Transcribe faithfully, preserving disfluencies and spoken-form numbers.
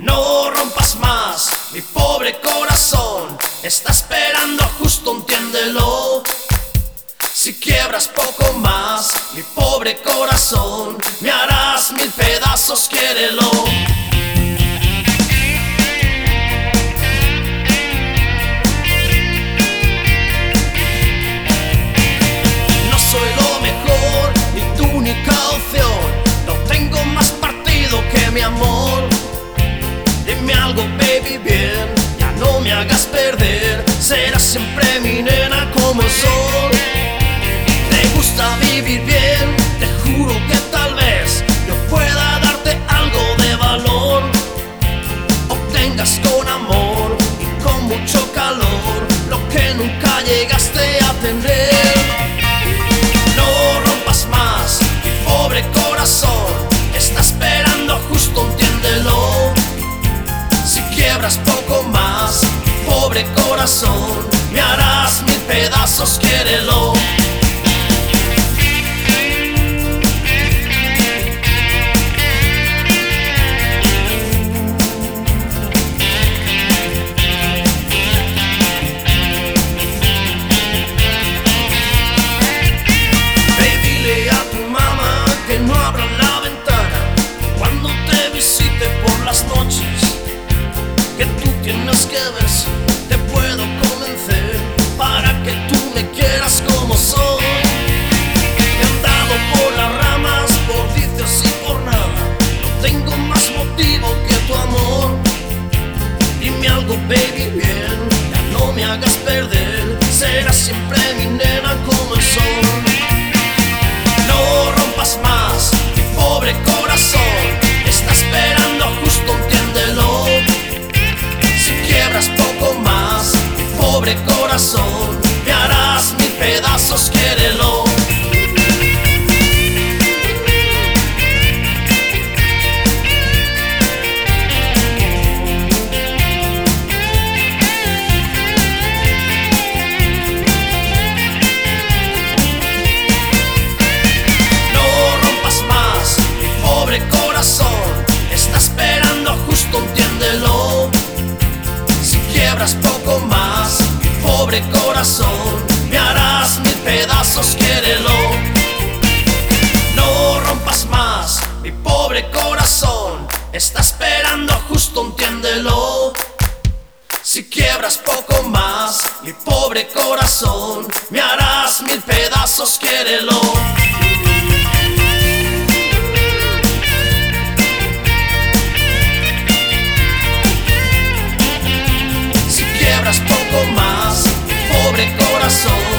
No rompas más, mi pobre corazón está esperando justo, entiéndelo. Si quiebras poco más, mi pobre corazón, me harás mil pedazos, quiérelo. No soy lo mejor, ni tu única opción. No tengo más partido que mi amor. Dime algo, baby, bien, ya no me hagas perder. Serás siempre mi nena como el sol. Te gusta vivir bien, te juro que tal vez yo pueda darte algo de valor. Obtengas con amor y con mucho calor lo que nunca llegaste a tener. No rompas más, mi pobre corazón está esperando justo, entiéndelo. Si quiebras poco más, mi pobre corazón, me harás mil pedazos, quiérelo. Que tú tienes que ver si te puedo convencer para que tú me quieras como soy. He andado por las ramas, por vicios y por nada. No tengo más motivo que tu amor. Dime algo, baby, bien, ya no me hagas perder. Serás siempre mi nena como el sol. No rompas más, mi pobre corazón está esperando justo, entiéndelo. Poco más, mi pobre corazón, me harás mil pedazos, quiérelo. No rompas más, mi pobre corazón está esperando justo, entiéndelo. Quiebras poco más, mi pobre corazón, me harás mil pedazos, quiérelo. No rompas más, mi pobre corazón está esperando justo, entiéndelo. Si quiebras poco más, mi pobre corazón, me harás mil pedazos, quiérelo. Poco más, mi pobre corazón.